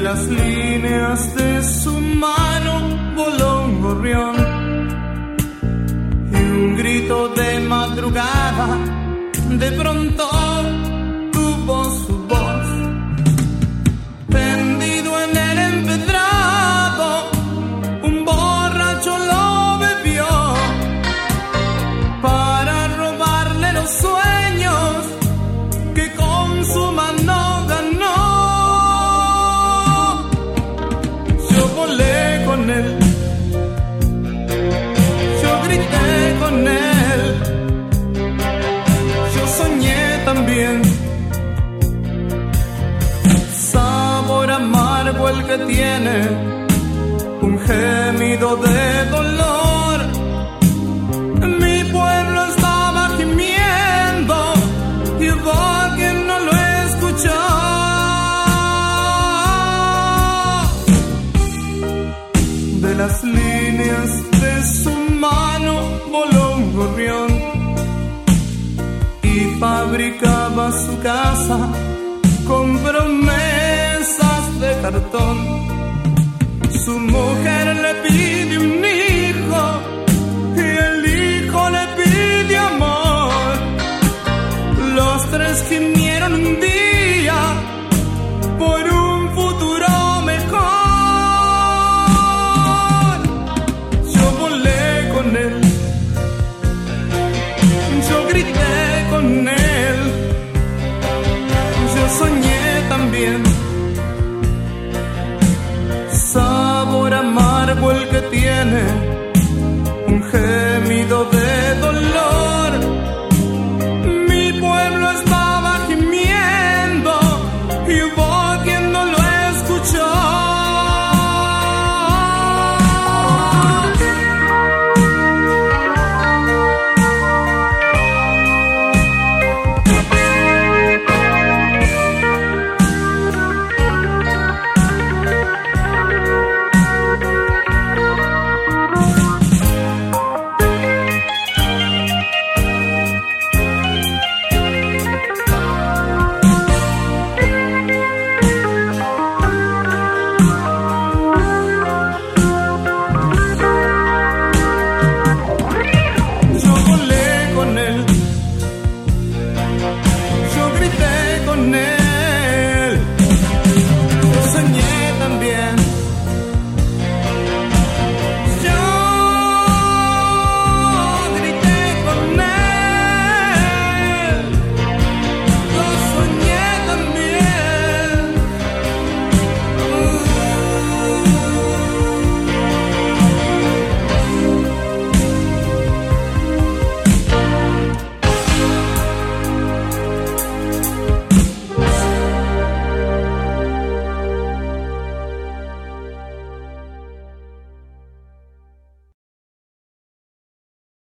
las líneas de su mano voló un gorrión y un grito de madrugada de pronto tuvo su voz. Tendido en el empedrado, un borracho lo bebió para robarle los sueños que con su mano ganó. Yo volé con él, yo grité con él, yo soñé también. Sabor amargo el que tiene un gemido de dolor. Mi pueblo estaba gimiendo y hubo quien no lo escuchó. De las líneas de su mano voló un gorrión y fabricaba su casa con promesas de cartón. Su mujer le pide un hijo y el hijo le pide amor. Los tres gimieron un día por un futuro mejor. Yo volé con él, yo grité con él, yo soñé también. Sabor amargo el que tiene un gemido de dolor.